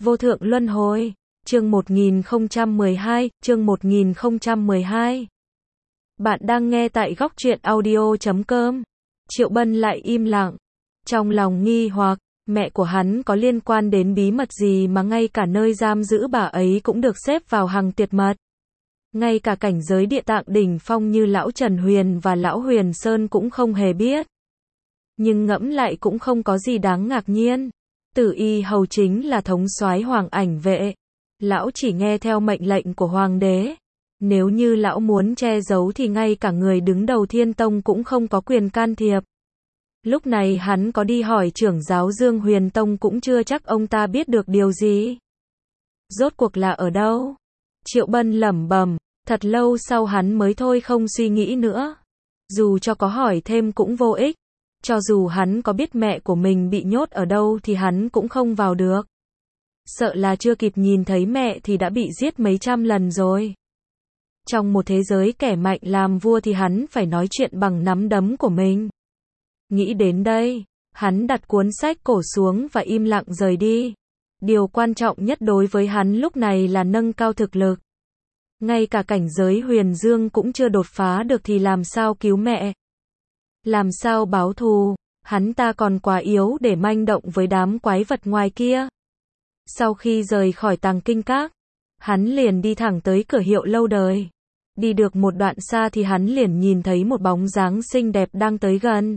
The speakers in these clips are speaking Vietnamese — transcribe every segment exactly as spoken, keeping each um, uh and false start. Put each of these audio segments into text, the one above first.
Vô thượng luân hồi, chương một nghìn không trăm mười hai, chương một nghìn không trăm mười hai. Bạn đang nghe tại góc truyện audio chấm com. Triệu Bân lại im lặng, trong lòng nghi hoặc, mẹ của hắn có liên quan đến bí mật gì mà ngay cả nơi giam giữ bà ấy cũng được xếp vào hàng tuyệt mật. Ngay cả cảnh giới địa tạng đỉnh phong như lão Trần Huyền và lão Huyền Sơn cũng không hề biết. Nhưng ngẫm lại cũng không có gì đáng ngạc nhiên. Tử Y Hầu chính là thống soái Hoàng Ảnh Vệ. Lão chỉ nghe theo mệnh lệnh của Hoàng đế. Nếu như lão muốn che giấu thì ngay cả người đứng đầu Thiên Tông cũng không có quyền can thiệp. Lúc này hắn có đi hỏi trưởng giáo Dương Huyền Tông cũng chưa chắc ông ta biết được điều gì. Rốt cuộc là ở đâu? Triệu Bân lẩm bẩm, thật lâu sau hắn mới thôi không suy nghĩ nữa. Dù cho có hỏi thêm cũng vô ích. Cho dù hắn có biết mẹ của mình bị nhốt ở đâu thì hắn cũng không vào được. Sợ là chưa kịp nhìn thấy mẹ thì đã bị giết mấy trăm lần rồi. Trong một thế giới kẻ mạnh làm vua thì hắn phải nói chuyện bằng nắm đấm của mình. Nghĩ đến đây, hắn đặt cuốn sách cổ xuống và im lặng rời đi. Điều quan trọng nhất đối với hắn lúc này là nâng cao thực lực. Ngay cả cảnh giới huyền dương cũng chưa đột phá được thì làm sao cứu mẹ? Làm sao báo thù? Hắn ta còn quá yếu để manh động với đám quái vật ngoài kia. Sau khi rời khỏi Tàng Kinh Các, hắn liền đi thẳng tới cửa hiệu lâu đời. Đi được một đoạn xa thì hắn liền nhìn thấy một bóng dáng xinh đẹp đang tới gần.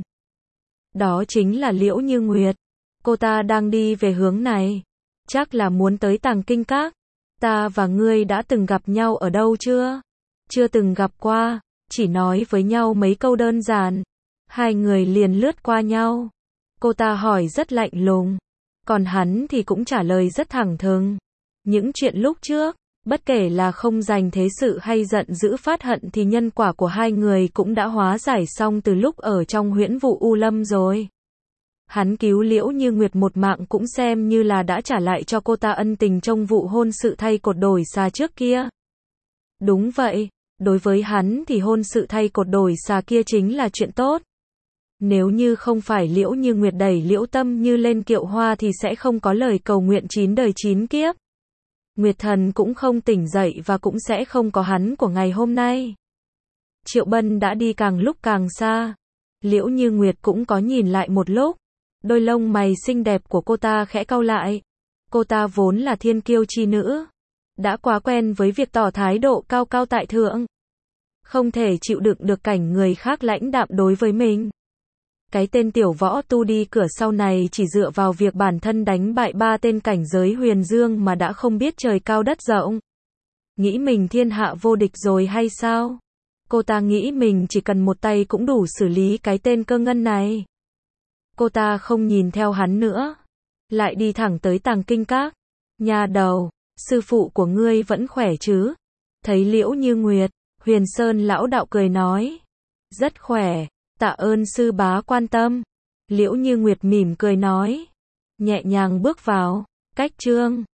Đó chính là Liễu Như Nguyệt. Cô ta đang đi về hướng này. Chắc là muốn tới Tàng Kinh Các. Ta và ngươi đã từng gặp nhau ở đâu chưa? Chưa từng gặp qua, chỉ nói với nhau mấy câu đơn giản. Hai người liền lướt qua nhau. Cô ta hỏi rất lạnh lùng. Còn hắn thì cũng trả lời rất thẳng thừng. Những chuyện lúc trước, bất kể là không dành thế sự hay giận dữ phát hận thì nhân quả của hai người cũng đã hóa giải xong từ lúc ở trong huyễn vụ U Lâm rồi. Hắn cứu Liễu Như Nguyệt một mạng cũng xem như là đã trả lại cho cô ta ân tình trong vụ hôn sự thay cột đổi xà trước kia. Đúng vậy, đối với hắn thì hôn sự thay cột đổi xà kia chính là chuyện tốt. Nếu như không phải Liễu Như Nguyệt đẩy Liễu Tâm Như lên kiệu hoa thì sẽ không có lời cầu nguyện chín đời chín kiếp. Nguyệt Thần cũng không tỉnh dậy và cũng sẽ không có hắn của ngày hôm nay. Triệu Bân đã đi càng lúc càng xa. Liễu Như Nguyệt cũng có nhìn lại một lúc. Đôi lông mày xinh đẹp của cô ta khẽ cau lại. Cô ta vốn là thiên kiêu chi nữ. Đã quá quen với việc tỏ thái độ cao cao tại thượng. Không thể chịu đựng được cảnh người khác lãnh đạm đối với mình. Cái tên tiểu võ tu đi cửa sau này chỉ dựa vào việc bản thân đánh bại ba tên cảnh giới huyền dương mà đã không biết trời cao đất rộng. Nghĩ mình thiên hạ vô địch rồi hay sao? Cô ta nghĩ mình chỉ cần một tay cũng đủ xử lý cái tên Cơ Ngân này. Cô ta không nhìn theo hắn nữa. Lại đi thẳng tới Tàng Kinh Các. Nhà đầu, sư phụ của ngươi vẫn khỏe chứ? Thấy Liễu Như Nguyệt, Huyền Sơn lão đạo cười nói. Rất khỏe. Tạ ơn sư bá quan tâm. Liễu Như Nguyệt mỉm cười nói. Nhẹ nhàng bước vào. Cách chương